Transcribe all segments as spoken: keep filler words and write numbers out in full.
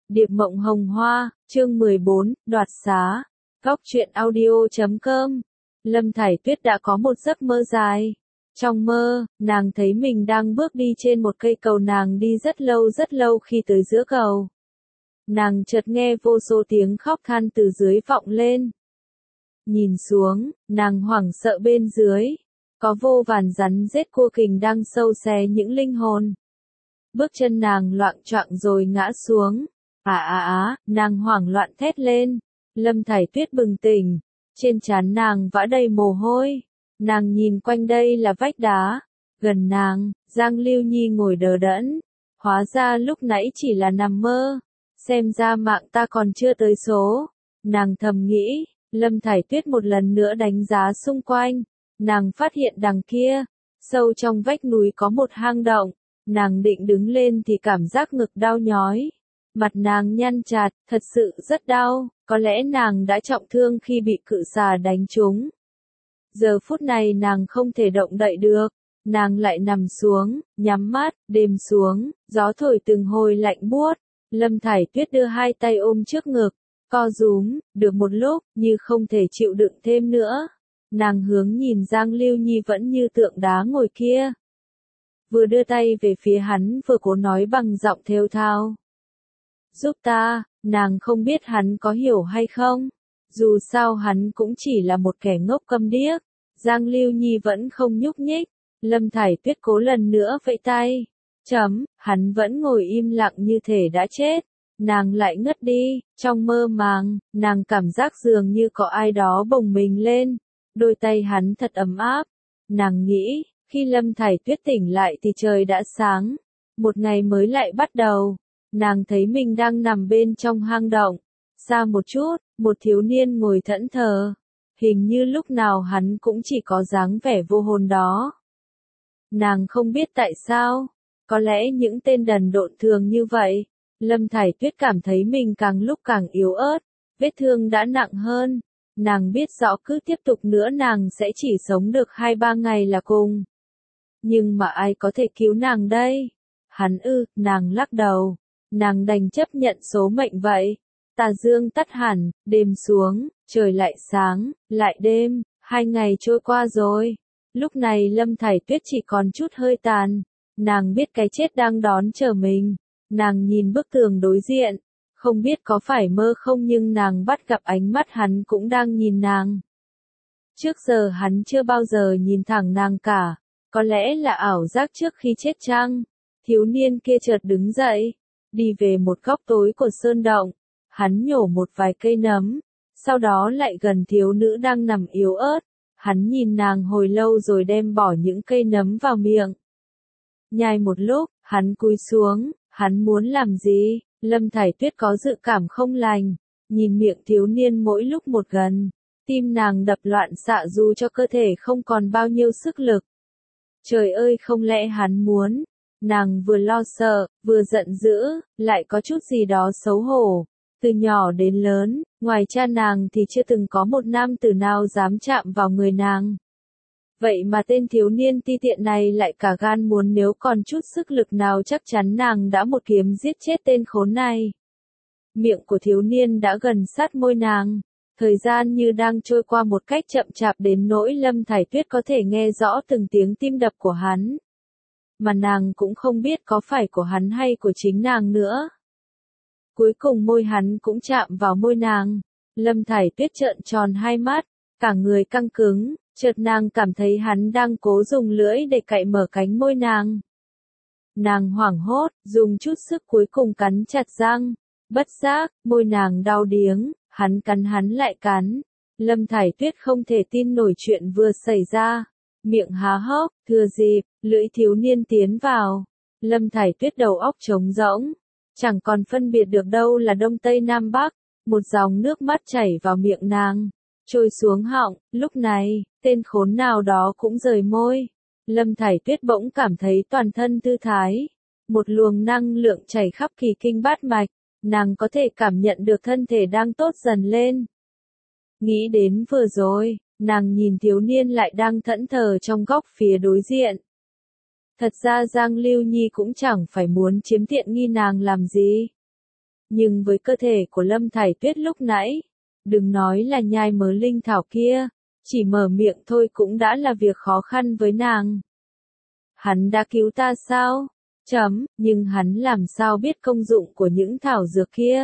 Điệp Mộng Hồng Hoa, chương mười bốn, đoạt xá. Góc truyện audio chấm com. Lâm Thải Tuyết đã có một giấc mơ dài. Trong mơ, nàng thấy mình đang bước đi trên một cây cầu, nàng đi rất lâu rất lâu khi tới giữa cầu. Nàng chợt nghe vô số tiếng khóc than từ dưới vọng lên. Nhìn xuống, nàng hoảng sợ bên dưới. Có vô vàn rắn rết cua kình đang sâu xé những linh hồn. Bước chân nàng loạng choạng rồi ngã xuống. À à á, nàng hoảng loạn thét lên. Lâm Thải Tuyết bừng tỉnh. Trên trán nàng vã đầy mồ hôi. Nàng nhìn quanh, đây là vách đá. Gần nàng, Giang Lưu Nhi ngồi đờ đẫn. Hóa ra lúc nãy chỉ là nằm mơ. Xem ra mạng ta còn chưa tới số. Nàng thầm nghĩ. Lâm Thải Tuyết một lần nữa đánh giá xung quanh. Nàng phát hiện đằng kia, sâu trong vách núi có một hang động. Nàng định đứng lên thì cảm giác ngực đau nhói. Mặt nàng nhăn chặt, thật sự rất đau, có lẽ nàng đã trọng thương khi bị cự xà đánh trúng. Giờ phút này nàng không thể động đậy được, nàng lại nằm xuống, nhắm mắt, đêm xuống, gió thổi từng hồi lạnh buốt. Lâm Thải Tuyết đưa hai tay ôm trước ngực, co rúm, được một lúc, như không thể chịu đựng thêm nữa. Nàng hướng nhìn Giang Lưu Nhi vẫn như tượng đá ngồi kia. Vừa đưa tay về phía hắn vừa cố nói bằng giọng thều thào. Giúp ta, nàng không biết hắn có hiểu hay không. Dù sao hắn cũng chỉ là một kẻ ngốc câm điếc. Giang Lưu Nhi vẫn không nhúc nhích. Lâm Thải Tuyết cố lần nữa vẫy tay. Chấm, hắn vẫn ngồi im lặng như thể đã chết. Nàng lại ngất đi, trong mơ màng, nàng cảm giác dường như có ai đó bồng mình lên. Đôi tay hắn thật ấm áp. Nàng nghĩ, khi Lâm Thải Tuyết tỉnh lại thì trời đã sáng. Một ngày mới lại bắt đầu. Nàng thấy mình đang nằm bên trong hang động. Xa một chút, một thiếu niên ngồi thẫn thờ. Hình như lúc nào hắn cũng chỉ có dáng vẻ vô hồn đó. Nàng không biết tại sao. Có lẽ những tên đần độn thường như vậy. Lâm Thải Tuyết cảm thấy mình càng lúc càng yếu ớt. Vết thương đã nặng hơn. Nàng biết rõ cứ tiếp tục nữa nàng sẽ chỉ sống được hai ba ngày là cùng. Nhưng mà ai có thể cứu nàng đây? Hắn ư, nàng lắc đầu. Nàng đành chấp nhận số mệnh vậy. Tà dương tắt hẳn, đêm xuống, trời lại sáng, lại đêm, hai ngày trôi qua rồi. Lúc này Lâm Thải Tuyết chỉ còn chút hơi tàn. Nàng biết cái chết đang đón chờ mình. Nàng nhìn bức tường đối diện. Không biết có phải mơ không nhưng nàng bắt gặp ánh mắt hắn cũng đang nhìn nàng. Trước giờ hắn chưa bao giờ nhìn thẳng nàng cả. Có lẽ là ảo giác trước khi chết chăng? Thiếu niên kia chợt đứng dậy. Đi về một góc tối của sơn động. Hắn nhổ một vài cây nấm. Sau đó lại gần thiếu nữ đang nằm yếu ớt. Hắn nhìn nàng hồi lâu rồi đem bỏ những cây nấm vào miệng. Nhai một lúc, hắn cúi xuống. Hắn muốn làm gì? Lâm Thải Tuyết có dự cảm không lành. Nhìn miệng thiếu niên mỗi lúc một gần. Tim nàng đập loạn xạ dù cho cơ thể không còn bao nhiêu sức lực. Trời ơi, không lẽ hắn muốn? Nàng vừa lo sợ, vừa giận dữ, lại có chút gì đó xấu hổ. Từ nhỏ đến lớn, ngoài cha nàng thì chưa từng có một nam tử nào dám chạm vào người nàng. Vậy mà tên thiếu niên ti tiện này lại cả gan muốn, nếu còn chút sức lực nào chắc chắn nàng đã một kiếm giết chết tên khốn này. Miệng của thiếu niên đã gần sát môi nàng. Thời gian như đang trôi qua một cách chậm chạp đến nỗi Lâm Thải Tuyết có thể nghe rõ từng tiếng tim đập của hắn. Mà nàng cũng không biết có phải của hắn hay của chính nàng nữa. Cuối cùng môi hắn cũng chạm vào môi nàng. Lâm Thải Tuyết trợn tròn hai mắt, cả người căng cứng, chợt nàng cảm thấy hắn đang cố dùng lưỡi để cạy mở cánh môi nàng. Nàng hoảng hốt, dùng chút sức cuối cùng cắn chặt răng. Bất giác, môi nàng đau điếng, hắn cắn hắn lại cắn. Lâm Thải Tuyết không thể tin nổi chuyện vừa xảy ra. Miệng há hốc, thừa dịp, lưỡi thiếu niên tiến vào. Lâm Thải Tuyết đầu óc trống rỗng. Chẳng còn phân biệt được đâu là đông tây nam bắc. Một dòng nước mắt chảy vào miệng nàng. Trôi xuống họng, lúc này, tên khốn nào đó cũng rời môi. Lâm Thải Tuyết bỗng cảm thấy toàn thân thư thái. Một luồng năng lượng chảy khắp kỳ kinh bát mạch. Nàng có thể cảm nhận được thân thể đang tốt dần lên. Nghĩ đến vừa rồi, nàng nhìn thiếu niên lại đang thẫn thờ trong góc phía đối diện. Thật ra Giang Lưu Nhi cũng chẳng phải muốn chiếm tiện nghi nàng làm gì. Nhưng với cơ thể của Lâm Thải Tuyết lúc nãy, đừng nói là nhai mớ linh thảo kia, chỉ mở miệng thôi cũng đã là việc khó khăn với nàng. Hắn đã cứu ta sao? Chấm, nhưng hắn làm sao biết công dụng của những thảo dược kia?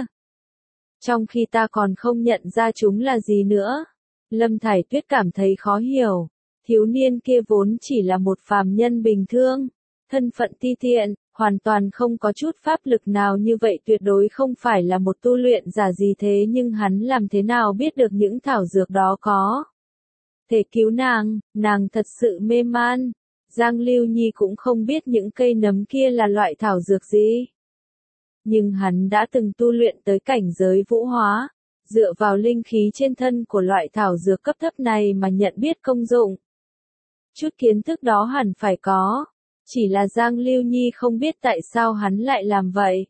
Trong khi ta còn không nhận ra chúng là gì nữa. Lâm Thải Tuyết cảm thấy khó hiểu. Thiếu niên kia vốn chỉ là một phàm nhân bình thường, thân phận ti tiện, hoàn toàn không có chút pháp lực nào, như vậy tuyệt đối không phải là một tu luyện giả gì, thế nhưng hắn làm thế nào biết được những thảo dược đó có thể cứu nàng? Nàng thật sự mê man. Giang Lưu Nhi cũng không biết những cây nấm kia là loại thảo dược gì. Nhưng hắn đã từng tu luyện tới cảnh giới vũ hóa, dựa vào linh khí trên thân của loại thảo dược cấp thấp này mà nhận biết công dụng. Chút kiến thức đó hẳn phải có, chỉ là Giang Lưu Nhi không biết tại sao hắn lại làm vậy.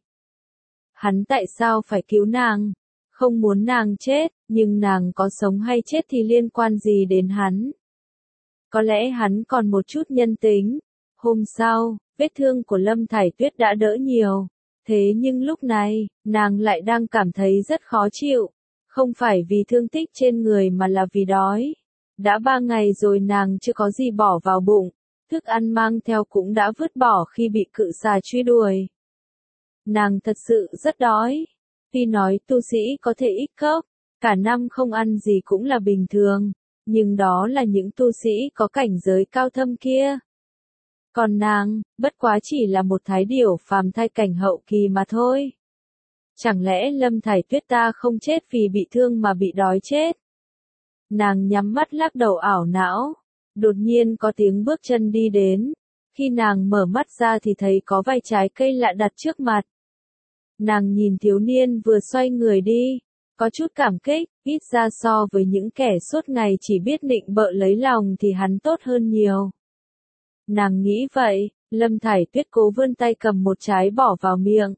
Hắn tại sao phải cứu nàng? Không muốn nàng chết, nhưng nàng có sống hay chết thì liên quan gì đến hắn? Có lẽ hắn còn một chút nhân tính. Hôm sau, vết thương của Lâm Thải Tuyết đã đỡ nhiều. Thế nhưng lúc này, nàng lại đang cảm thấy rất khó chịu. Không phải vì thương tích trên người mà là vì đói. Đã ba ngày rồi nàng chưa có gì bỏ vào bụng. Thức ăn mang theo cũng đã vứt bỏ khi bị cự xà truy đuổi. Nàng thật sự rất đói. Tuy nói tu sĩ có thể ít cốc, cả năm không ăn gì cũng là bình thường. Nhưng đó là những tu sĩ có cảnh giới cao thâm kia. Còn nàng, bất quá chỉ là một thái điểu phàm thai cảnh hậu kỳ mà thôi. Chẳng lẽ Lâm Thải Tuyết ta không chết vì bị thương mà bị đói chết? Nàng nhắm mắt lắc đầu ảo não. Đột nhiên có tiếng bước chân đi đến. Khi nàng mở mắt ra thì thấy có vài trái cây lạ đặt trước mặt. Nàng nhìn thiếu niên vừa xoay người đi. Có chút cảm kích, ít ra so với những kẻ suốt ngày chỉ biết nịnh bợ lấy lòng thì hắn tốt hơn nhiều. Nàng nghĩ vậy, Lâm Thải Tuyết cố vươn tay cầm một trái bỏ vào miệng.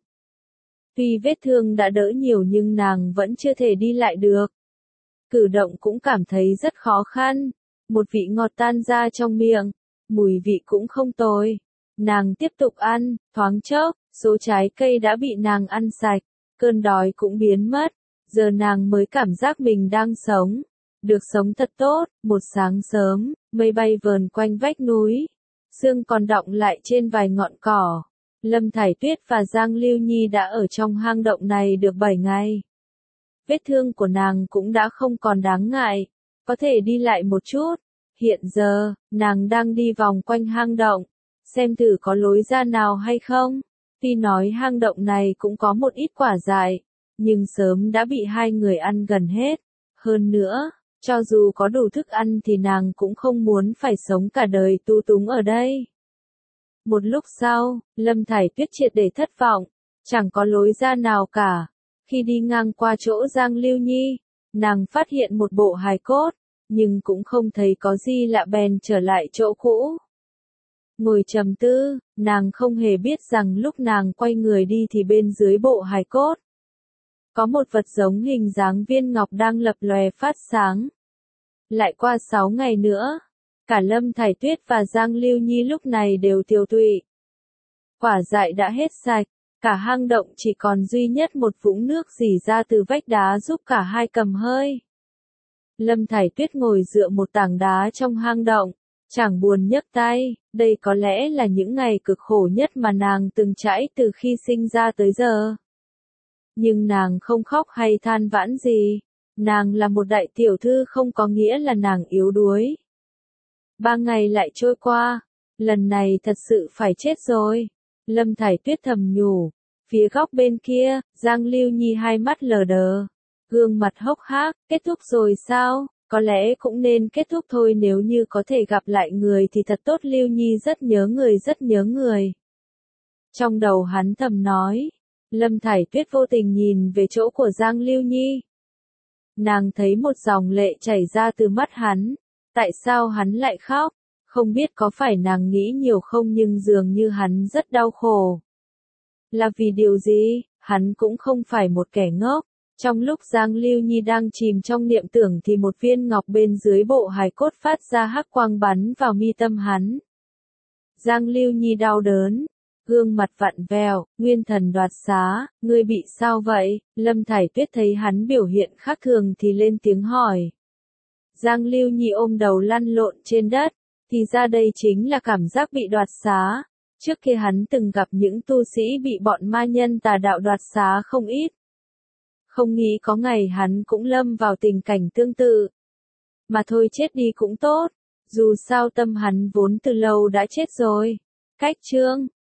Tuy vết thương đã đỡ nhiều nhưng nàng vẫn chưa thể đi lại được. Cử động cũng cảm thấy rất khó khăn. Một vị ngọt tan ra trong miệng, mùi vị cũng không tồi. Nàng tiếp tục ăn, thoáng chốc, số trái cây đã bị nàng ăn sạch, cơn đói cũng biến mất. Giờ nàng mới cảm giác mình đang sống, được sống thật tốt. Một sáng sớm, mây bay vờn quanh vách núi, sương còn đọng lại trên vài ngọn cỏ. Lâm Thải Tuyết và Giang Lưu Nhi đã ở trong hang động này được bảy ngày. Vết thương của nàng cũng đã không còn đáng ngại, có thể đi lại một chút. Hiện giờ, nàng đang đi vòng quanh hang động, xem thử có lối ra nào hay không. Tuy nói hang động này cũng có một ít quả dại, nhưng sớm đã bị hai người ăn gần hết. Hơn nữa, cho dù có đủ thức ăn thì nàng cũng không muốn phải sống cả đời tu túng ở đây. Một lúc sau, Lâm Thải Tuyết triệt để thất vọng, chẳng có lối ra nào cả. Khi đi ngang qua chỗ Giang Lưu Nhi, nàng phát hiện một bộ hài cốt, nhưng cũng không thấy có gì lạ bèn trở lại chỗ cũ. Ngồi trầm tư, nàng không hề biết rằng lúc nàng quay người đi thì bên dưới bộ hài cốt có một vật giống hình dáng viên ngọc đang lập lòe phát sáng. Lại qua sáu ngày nữa, cả Lâm Thải Tuyết và Giang Lưu Nhi lúc này đều tiêu tụy. Quả dại đã hết sạch, cả hang động chỉ còn duy nhất một vũng nước rỉ ra từ vách đá giúp cả hai cầm hơi. Lâm Thải Tuyết ngồi dựa một tảng đá trong hang động, chẳng buồn nhấc tay, đây có lẽ là những ngày cực khổ nhất mà nàng từng trải từ khi sinh ra tới giờ. Nhưng nàng không khóc hay than vãn gì, nàng là một đại tiểu thư không có nghĩa là nàng yếu đuối. Ba ngày lại trôi qua, lần này thật sự phải chết rồi. Lâm Thải Tuyết thầm nhủ, phía góc bên kia, Giang Lưu Nhi hai mắt lờ đờ, gương mặt hốc hác, kết thúc rồi sao? Có lẽ cũng nên kết thúc thôi, nếu như có thể gặp lại người thì thật tốt. Lưu Nhi rất nhớ người, rất nhớ người. Trong đầu hắn thầm nói. Lâm Thải Tuyết vô tình nhìn về chỗ của Giang Lưu Nhi. Nàng thấy một dòng lệ chảy ra từ mắt hắn. Tại sao hắn lại khóc? Không biết có phải nàng nghĩ nhiều không, nhưng dường như hắn rất đau khổ. Là vì điều gì? Hắn cũng không phải một kẻ ngốc. Trong lúc Giang Lưu Nhi đang chìm trong niệm tưởng thì một viên ngọc bên dưới bộ hài cốt phát ra hắc quang bắn vào mi tâm hắn. Giang Lưu Nhi đau đớn, gương mặt vặn vẹo, Nguyên Thần đoạt xá, ngươi bị sao vậy? Lâm Thải Tuyết thấy hắn biểu hiện khác thường thì lên tiếng hỏi. Giang Lưu Nhi ôm đầu lăn lộn trên đất, thì ra đây chính là cảm giác bị đoạt xá. Trước kia hắn từng gặp những tu sĩ bị bọn ma nhân tà đạo đoạt xá không ít. Không nghĩ có ngày hắn cũng lâm vào tình cảnh tương tự. Mà thôi chết đi cũng tốt, dù sao tâm hắn vốn từ lâu đã chết rồi. Cách chương